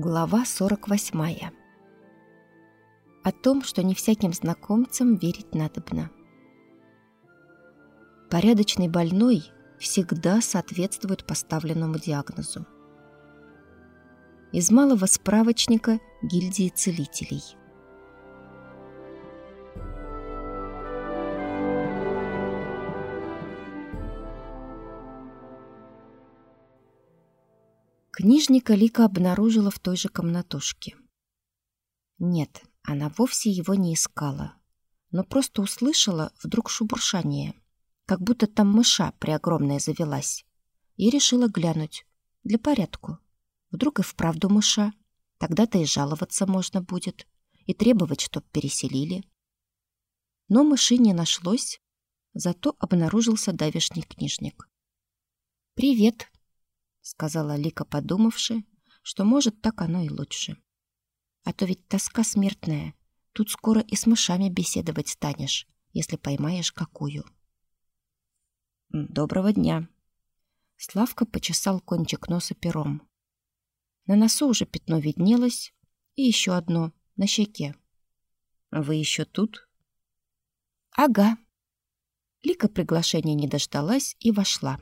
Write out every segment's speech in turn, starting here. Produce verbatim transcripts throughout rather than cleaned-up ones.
Глава сорок восьмая. О том, что не всяким знакомцам верить надобно. Порядочный больной всегда соответствует поставленному диагнозу. Из малого справочника гильдии целителей. Книжника Лика обнаружила в той же комнатушке. Нет, она вовсе его не искала, но просто услышала вдруг шебуршание, как будто там мыша преогромная завелась, и решила глянуть для порядку. Вдруг и вправду мыша, тогда-то и жаловаться можно будет, и требовать, чтоб переселили. Но мыши не нашлось, зато обнаружился давешний книжник. «Привет», — сказала Лика, подумавши, что, может, так оно и лучше. А то ведь тоска смертная. Тут скоро и с мышами беседовать станешь, если поймаешь какую. «Доброго дня!» Славка почесал кончик носа пером. На носу уже пятно виднелось, и еще одно на щеке. «Вы еще тут?» «Ага». Лика приглашения не дождалась и вошла.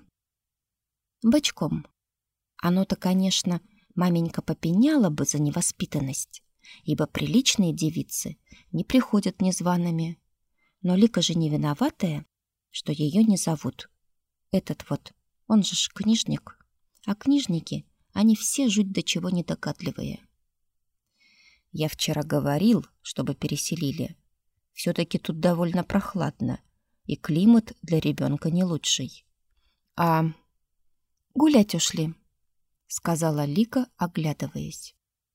Бочком. Оно-то, конечно, маменька попеняла бы за невоспитанность, ибо приличные девицы не приходят незваными. Но Лика же не виноватая, что ее не зовут. Этот вот, он же ж книжник. А книжники, они все жуть до чего недогадливые. Я вчера говорил, чтобы переселили. Все-таки тут довольно прохладно, и климат для ребенка не лучший. А гулять ушли, — сказала Лика, оглядываясь.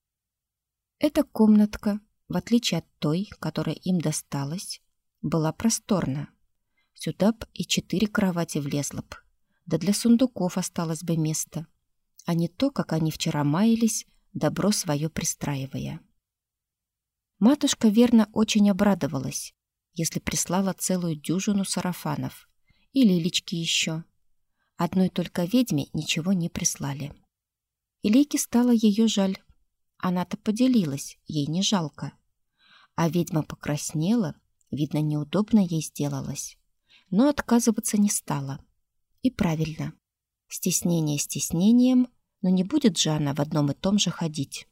Эта комнатка, в отличие от той, которая им досталась, была просторна. Сюда б и четыре кровати влезло б, да для сундуков осталось бы место, а не то, как они вчера маялись, добро свое пристраивая. Матушка, верно, очень обрадовалась, если прислала целую дюжину сарафанов и лилечки еще. Одной только ведьме ничего не прислали. И Лике стало ее жаль. Она-то поделилась, ей не жалко. А ведьма покраснела, видно, неудобно ей сделалось. Но отказываться не стала. И правильно. Стеснение стеснением, но не будет же она в одном и том же ходить.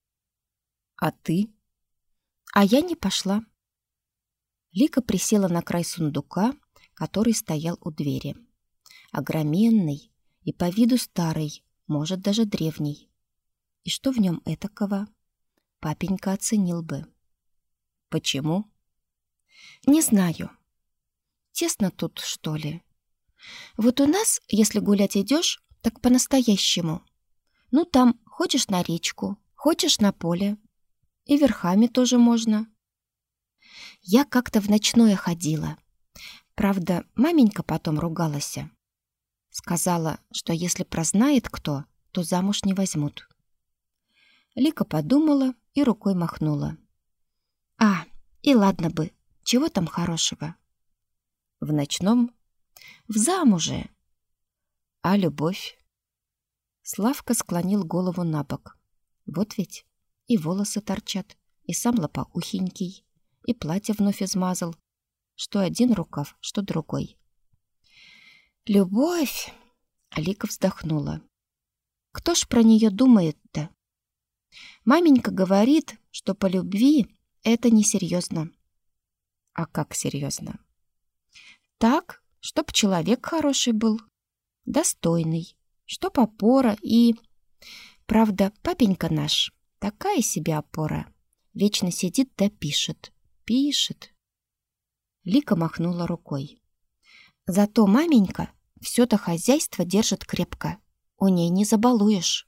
«А ты?» «А я не пошла». Лика присела на край сундука, который стоял у двери. Огроменный и по виду старый, может, даже древний. И что в нем этакого? Папенька оценил бы. Почему? Не знаю. Тесно тут, что ли? Вот у нас, если гулять идешь, так по-настоящему. Ну, там хочешь на речку, хочешь на поле. И верхами тоже можно. Я как-то в ночное ходила. Правда, маменька потом ругалась. Сказала, что если прознает кто, то замуж не возьмут. Лика подумала и рукой махнула. А, и ладно бы, чего там хорошего? В ночном? В замуже. А любовь? Славка склонил голову на бок. Вот ведь и волосы торчат, и сам лопоухенький, и платье вновь измазал. Что один рукав, что другой. Любовь! Лика вздохнула. Кто ж про нее думает-то? Маменька говорит, что по любви это несерьезно. А как серьезно? Так, чтоб человек хороший был, достойный, чтоб опора и... Правда, папенька наш такая себе опора. Вечно сидит да пишет, пишет. Лика махнула рукой. Зато маменька все-то хозяйство держит крепко. У ней не забалуешь.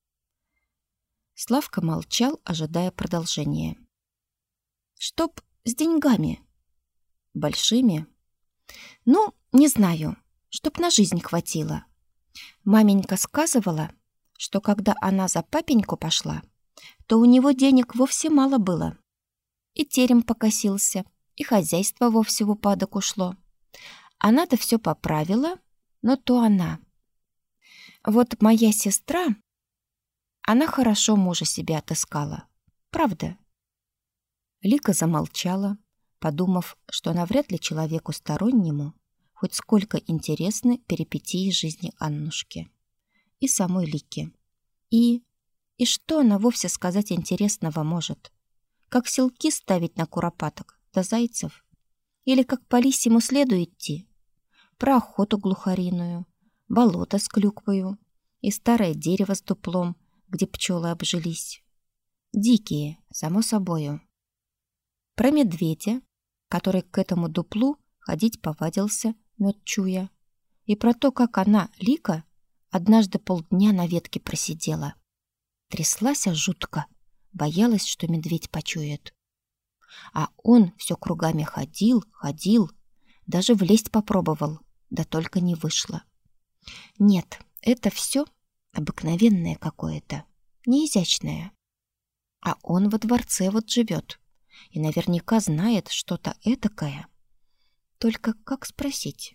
Славка молчал, ожидая продолжения. Чтоб с деньгами. Большими? Ну, не знаю. Чтоб на жизнь хватило. Маменька сказывала, что когда она за папеньку пошла, то у него денег вовсе мало было. И терем покосился, и хозяйство вовсе в упадок ушло. Она-то все поправила, но то она. Вот моя сестра, Она хорошо мужа себе отыскала. Правда?» Лика замолчала, подумав, что навряд ли человеку стороннему хоть сколько интересны перипетии жизни Аннушки и самой Лики. И... и что она вовсе сказать интересного может? Как селки ставить на куропаток да зайцев? Или как по лисьему следу идти? Про охоту глухариную, болото с клюквою и старое дерево с дуплом, где пчелы обжились. Дикие, само собою. Про медведя, который к этому дуплу ходить повадился, мед чуя, и про то, как она, Лика, однажды полдня на ветке просидела. Тряслась жутко, боялась, что медведь почует. А он все кругами ходил, ходил, даже влезть попробовал, да только не вышло. Нет, это все обыкновенное какое-то, неизящное. А он во дворце вот живет и наверняка знает что-то этакое. Только как спросить?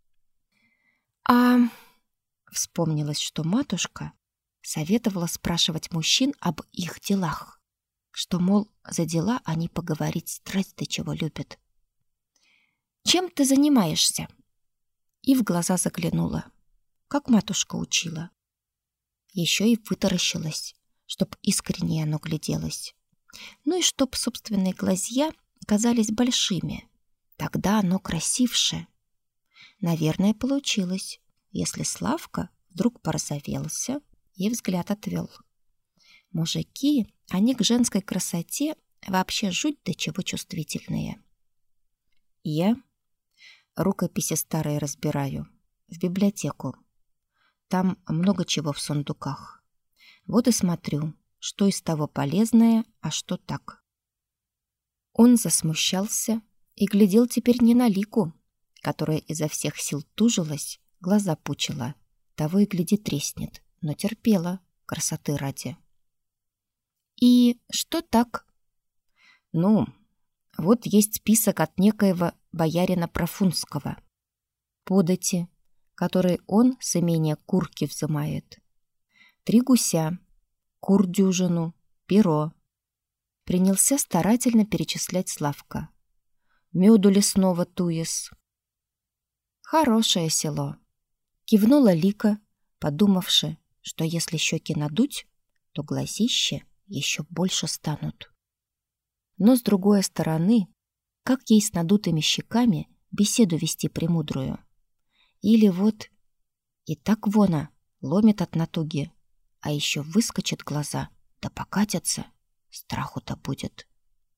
А вспомнилось, что матушка советовала спрашивать мужчин об их делах, что, мол, за дела они поговорить страсть до чего любят. «Чем ты занимаешься?» И в глаза заглянула, как матушка учила. Еще и вытаращилась, чтоб искренне оно гляделось. Ну и чтоб собственные глазья казались большими. Тогда оно красивше. Наверное, получилось, если Славка вдруг порозовелся и взгляд отвел. Мужики, они к женской красоте вообще жуть до чего чувствительные. Я рукописи старые разбираю, в библиотеку. Там много чего в сундуках. Вот и смотрю, что из того полезное, а что так. Он засмущался и глядел теперь не на Лику, которая изо всех сил тужилась, глаза пучила, того и гляди треснет, но терпела, красоты ради. «И что так?» «Ну, вот есть список от некоего боярина Профунского. Подати, которые он с имения Курки взымает. Три гуся, кур дюжину, перо». Принялся старательно перечислять Славка. «Меду лесного туес». «Хорошее село», — кивнула Лика, подумавши, что если щеки надуть, то глазища еще больше станут. Но с другой стороны, как ей с надутыми щеками беседу вести премудрую? Или вот и так вона ломит от натуги, а еще выскочат глаза, да покатятся, страху-то будет.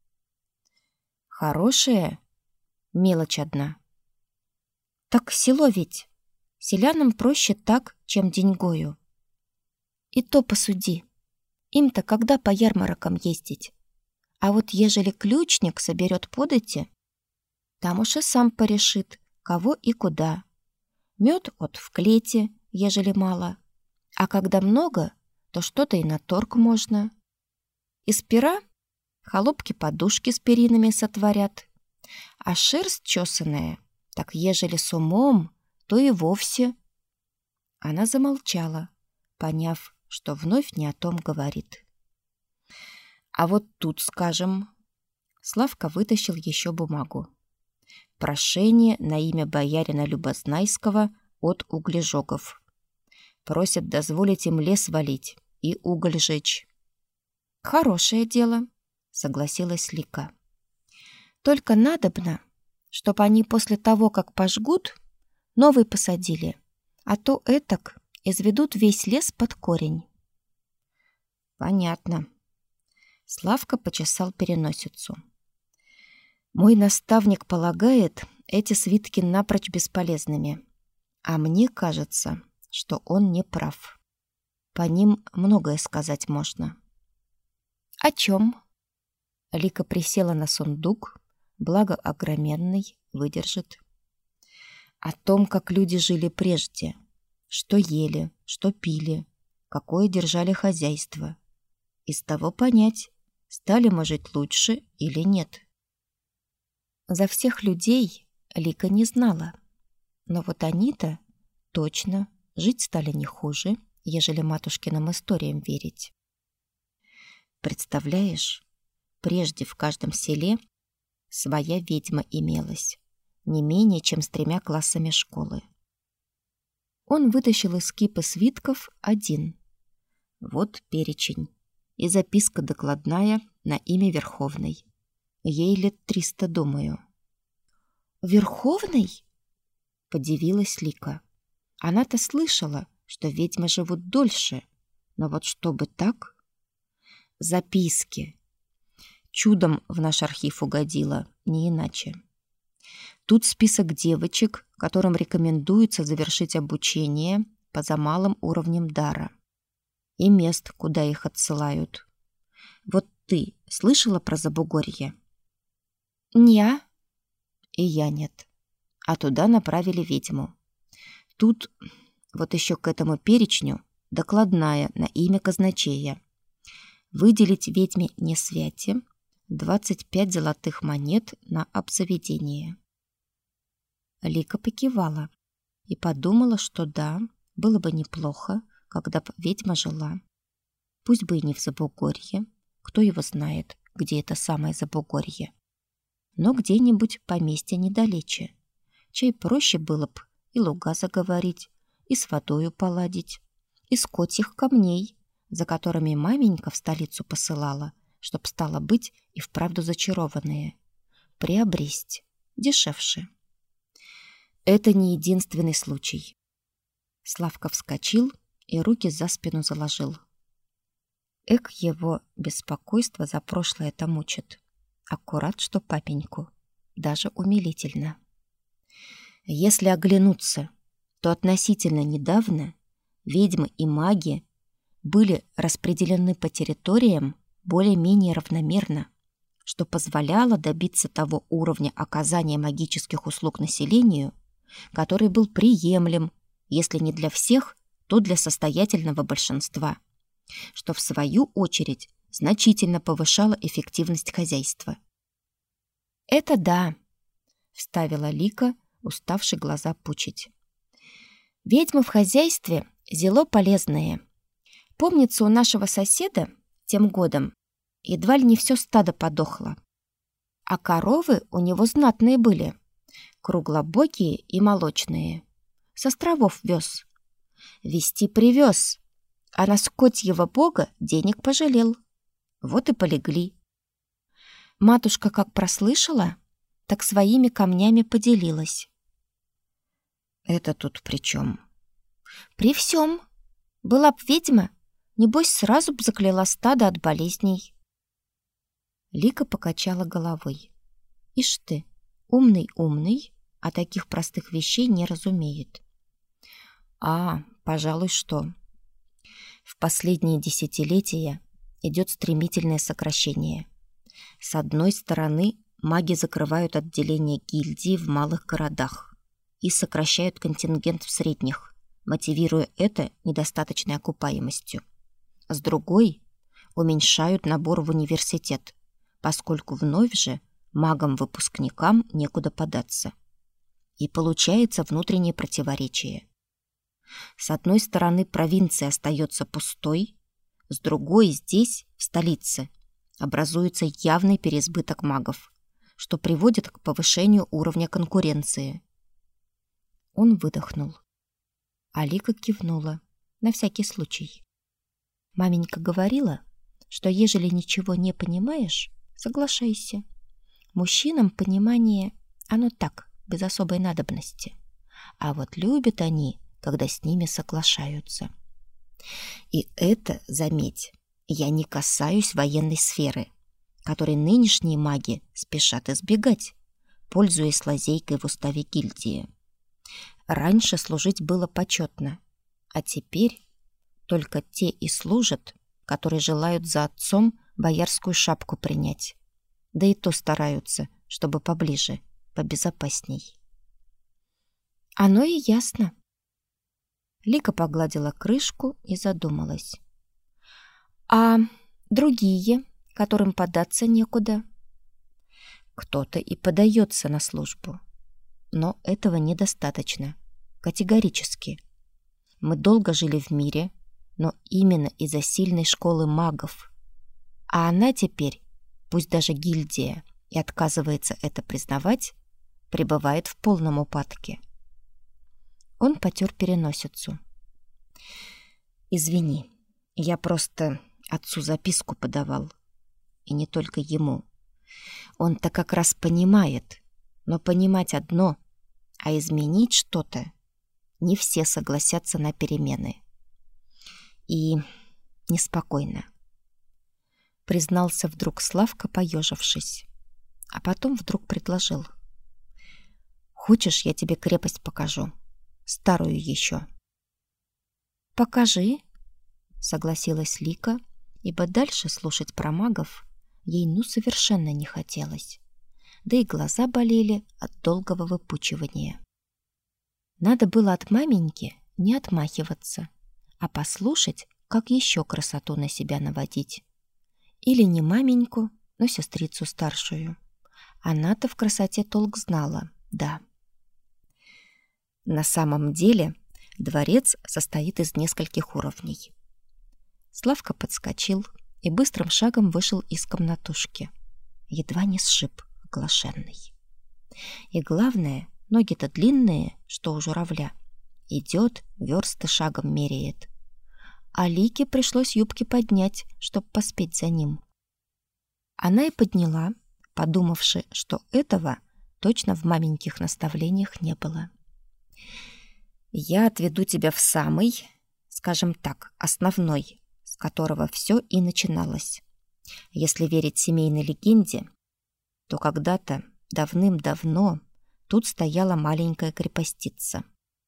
Хорошее? Мелочь одна. Так село ведь. Селянам проще так, чем деньгою. И то посуди. Им-то когда по ярмаркам ездить? А вот ежели ключник соберет подати, там уж и сам порешит, кого и куда. Мед от в клете, ежели мало. А когда много, то что-то и на торг можно. Из пера холопки-подушки с перинами сотворят. А шерсть чесаная, так ежели с умом, то и вовсе. Она замолчала, поняв, что вновь не о том говорит. А вот тут, скажем, Славка вытащил еще бумагу. Прошение на имя боярина Любознайского от углежогов. Просят дозволить им лес валить и уголь жечь. Хорошее дело, согласилась Лика. Только надобно, чтоб они после того, как пожгут, новый посадили, а то этак изведут весь лес под корень. Понятно. Славка почесал переносицу. Мой наставник полагает эти свитки напрочь бесполезными, а мне кажется, что он не прав. По ним многое сказать можно. О чем? Лика присела на сундук, благо огроменный, выдержит. О том, как люди жили прежде, что ели, что пили, какое держали хозяйство. Из того понять, стали мы жить лучше или нет. За всех людей Лика не знала, но вот они-то точно жить стали не хуже, ежели матушкиным историям верить. Представляешь, прежде в каждом селе своя ведьма имелась, не менее чем с тремя классами школы. Он вытащил из кипы свитков один. Вот перечень и записка докладная на имя Верховной. Ей лет триста, думаю. «Верховной?» — подивилась Лика. Она-то слышала, что ведьмы живут дольше, но вот чтобы так... Записки. Чудом в наш архив угодила, не иначе. Тут список девочек, которым рекомендуется завершить обучение по за малым уровнем дара. И мест, куда их отсылают. Вот ты слышала про Забугорье? Не. И я нет. А туда направили ведьму. Тут вот еще к этому перечню докладная на имя казначея. Выделить ведьме Несвяти двадцать пять золотых монет на обзаведение. Лика покивала и подумала, что да, было бы неплохо, когда бы ведьма жила. Пусть бы и не в Забугорье, кто его знает, где это самое Забугорье, но где-нибудь поместье недалече. Чай проще было б и луга заговорить, и с водою поладить, и с котьих камней, за которыми маменька в столицу посылала, чтоб стало быть и вправду зачарованные. Приобресть дешевше. Это не единственный случай. Славка вскочил и руки за спину заложил. Эк его беспокойство за прошлое-то мучит. Аккурат, что папеньку. Даже умилительно. Если оглянуться, то относительно недавно ведьмы и маги были распределены по территориям более-менее равномерно, что позволяло добиться того уровня оказания магических услуг населению, который был приемлем, если не для всех, то для состоятельного большинства, что в свою очередь значительно повышало эффективность хозяйства. «Это да», — вставила Лика, уставши глаза пучить. «Ведьмы в хозяйстве зело полезные. Помнится, у нашего соседа тем годом едва ли не все стадо подохло. А коровы у него знатные были, круглобокие и молочные. С островов вез. Вести привез, а на скотьего бога денег пожалел. Вот и полегли. Матушка как прослышала, так своими камнями поделилась». «Это тут при чем?» «При всем. Была б ведьма, небось, сразу б закляла стадо от болезней». Лика покачала головой. «Ишь ты, умный-умный, а таких простых вещей не разумеет». «А, пожалуй, что. В последние десятилетия идет стремительное сокращение. С одной стороны, маги закрывают отделения гильдии в малых городах и сокращают контингент в средних, мотивируя это недостаточной окупаемостью. С другой, уменьшают набор в университет, поскольку вновь же магам-выпускникам некуда податься. И получается внутреннее противоречие. С одной стороны, провинция остается пустой, с другой, здесь, в столице, образуется явный переизбыток магов, что приводит к повышению уровня конкуренции. Он выдохнул. Алика кивнула, на всякий случай. Маменька говорила, что ежели ничего не понимаешь, соглашайся. Мужчинам понимание, оно так, без особой надобности. А вот любят они, когда с ними соглашаются. И это, заметь, я не касаюсь военной сферы, которой нынешние маги спешат избегать, пользуясь лазейкой в уставе гильдии. Раньше служить было почетно, а теперь только те и служат, которые желают за отцом боярскую шапку принять. Да и то стараются, чтобы поближе, побезопасней. Оно и ясно. Лика погладила крышку и задумалась. А другие, которым податься некуда? Кто-то и подается на службу. Но этого недостаточно. Категорически. Мы долго жили в мире, но именно из-за сильной школы магов. А она теперь, пусть даже гильдия и отказывается это признавать, пребывает в полном упадке. Он потер переносицу. «Извини, я просто отцу записку подавал. И не только ему. Он-то как раз понимает, но понимать одно, а изменить что-то не все согласятся на перемены. И неспокойно», — признался вдруг Славка, поежившись, а потом вдруг предложил. «Хочешь, я тебе крепость покажу? Старую еще». «Покажи», — согласилась Лика, ибо дальше слушать про магов ей ну совершенно не хотелось, да и глаза болели от долгого выпучивания. Надо было от маменьки не отмахиваться, а послушать, как еще красоту на себя наводить. Или не маменьку, но сестрицу старшую. Она-то в красоте толк знала, да. На самом деле дворец состоит из нескольких уровней. Славка подскочил и быстрым шагом вышел из комнатушки. Едва не сшиб оглашенный. И главное, ноги-то длинные, что у журавля. Идет, версты шагом меряет. А Лике пришлось юбки поднять, чтоб поспеть за ним. Она и подняла, подумавши, что этого точно в маменьких наставлениях не было. «Я отведу тебя в самый, скажем так, основной, с которого все и начиналось. Если верить семейной легенде, то когда-то, давным-давно, тут стояла маленькая крепостица».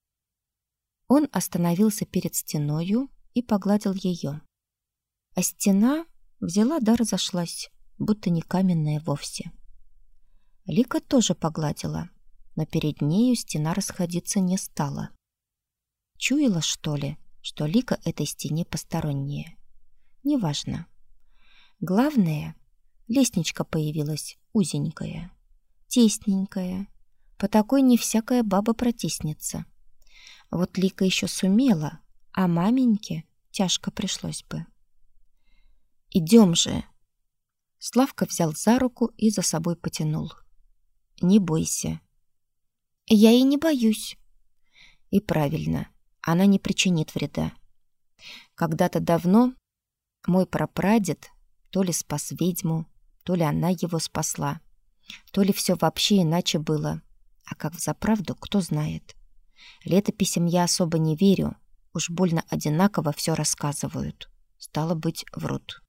Он остановился перед стеною и погладил ее. А стена взяла да разошлась, будто не каменная вовсе. Лика тоже погладила, но перед нею стена расходиться не стала. Чуяла, что ли, что Лика этой стене посторонняя? Неважно. Главное, лестничка появилась узенькая, тесненькая. По такой не всякая баба протиснется. Вот Лика еще сумела, а маменьке тяжко пришлось бы. «Идем же!» Славка взял за руку и за собой потянул. «Не бойся». «Я и не боюсь». И правильно, она не причинит вреда. Когда-то давно мой прапрадед то ли спас ведьму, то ли она его спасла, то ли все вообще иначе было. А как взаправду, кто знает. Летописям я особо не верю, уж больно одинаково все рассказывают. Стало быть, врут.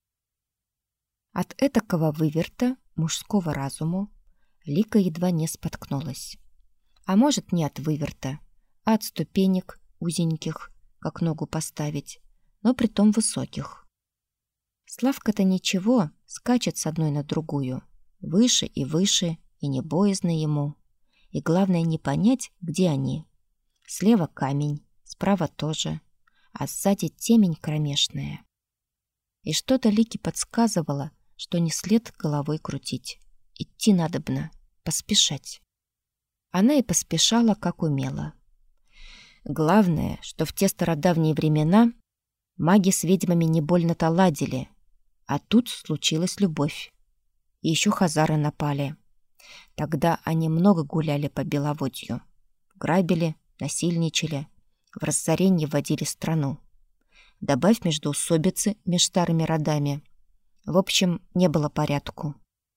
От этакого выверта мужского разуму Лика едва не споткнулась. А может, не от выверта, а от ступенек узеньких, как ногу поставить, но притом высоких. Славка-то ничего, скачет с одной на другую, выше и выше, и не боязно ему. И главное не понять, где они. Слева камень, справа тоже, а сзади темень кромешная. И что-то Лике подсказывало, что не след головой крутить. Идти надобно, поспешать. Она и поспешала, как умела. Главное, что в те стародавние времена маги с ведьмами не больно-то ладили, а тут случилась любовь. И еще хазары напали. Тогда они много гуляли по Беловодью. Грабили, насильничали, в разоренье вводили страну. Добавь междоусобицы меж старыми родами. В общем, не было порядку.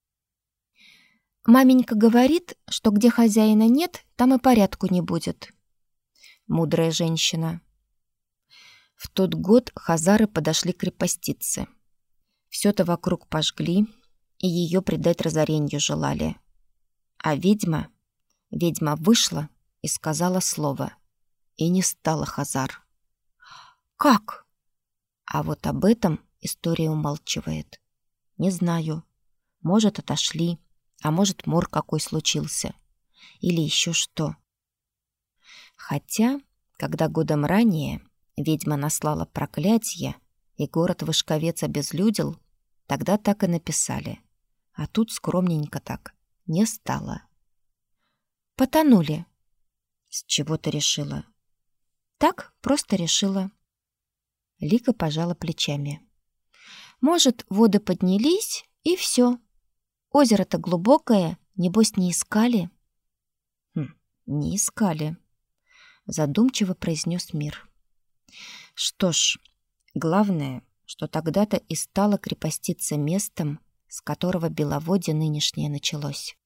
«Маменька говорит, что где хозяина нет, там и порядку не будет». Мудрая женщина. В тот год хазары подошли к крепостице. Все-то вокруг пожгли, и ее предать разоренью желали. А ведьма, ведьма вышла и сказала слово, и не стала хазар. «Как?» А вот об этом история умалчивает. Не знаю. Может, отошли, а может, мор какой случился. Или еще что. Хотя, когда годом ранее ведьма наслала проклятие, и город Вышковец обезлюдил, тогда так и написали. А тут скромненько так не стало. «Потонули». «С чего ты решила?» «Так, просто решила». Лика пожала плечами. Может, воды поднялись, и все. Озеро-то глубокое, небось, не искали? Хм, не искали, задумчиво произнес Мир. Что ж, главное, что тогда-то и стало крепоститься местом, с которого беловодье нынешнее началось.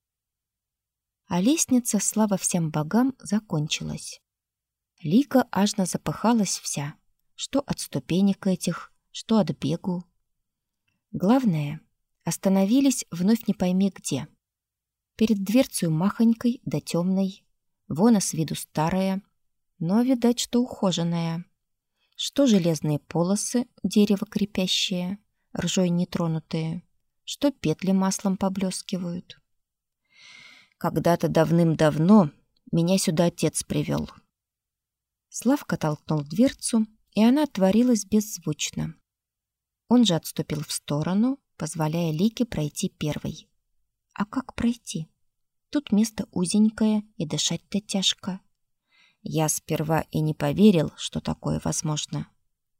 А лестница, слава всем богам, закончилась. Лика ажно запыхалась вся, что от ступенек этих, что от бегу. Главное, остановились вновь не пойми где. Перед дверцей махонькой да темной, вона с виду старая, но, видать, что ухоженная. Что железные полосы, дерево крепящее, ржой нетронутые, что петли маслом поблескивают. Когда-то давным-давно меня сюда отец привел. Славка толкнул дверцу, и она отворилась беззвучно. Он же отступил в сторону, позволяя Лике пройти первой. А как пройти? Тут место узенькое, и дышать-то тяжко. Я сперва и не поверил, что такое возможно.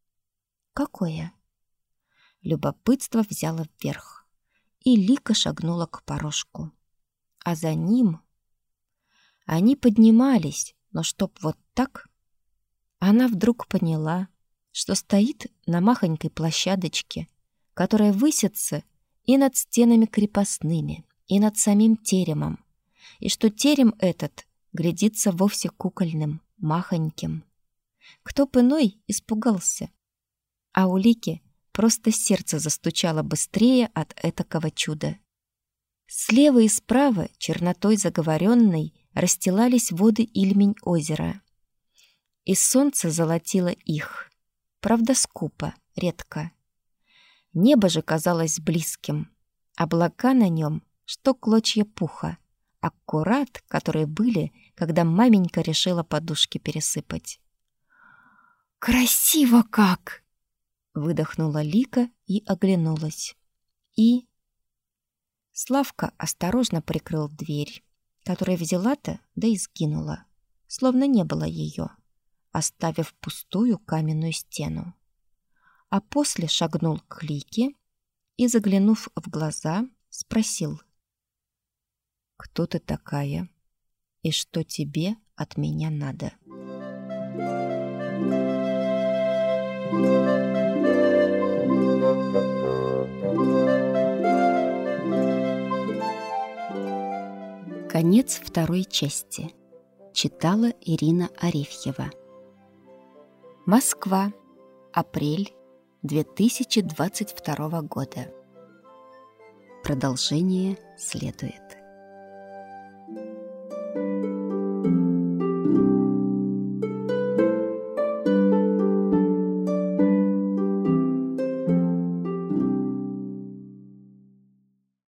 Какое? Любопытство взяло вверх, и Лика шагнула к порожку. А за ним... Они поднимались, но чтоб вот так... Она вдруг поняла, что стоит на махонькой площадочке, которая высится и над стенами крепостными, и над самим теремом, и что терем этот глядится вовсе кукольным, махоньким. Кто б иной испугался, а у Лики просто сердце застучало быстрее от этакого чуда. Слева и справа чернотой заговоренной расстилались воды Ильмень озера, и солнце золотило их, правда скупо, редко. Небо же казалось близким, облака на нем, что клочья пуха, аккурат, которые были, когда маменька решила подушки пересыпать. «Красиво как!» — выдохнула Лика и оглянулась. И... Славка осторожно прикрыл дверь, которая взяла-то, да и сгинула, словно не было ее, оставив пустую каменную стену. А после шагнул к Лике и, заглянув в глаза, спросил: «Кто ты такая и что тебе от меня надо?» Конец второй части. Читала Ирина Арефьева. Москва. Апрель две тысячи двадцать второго года. Продолжение следует.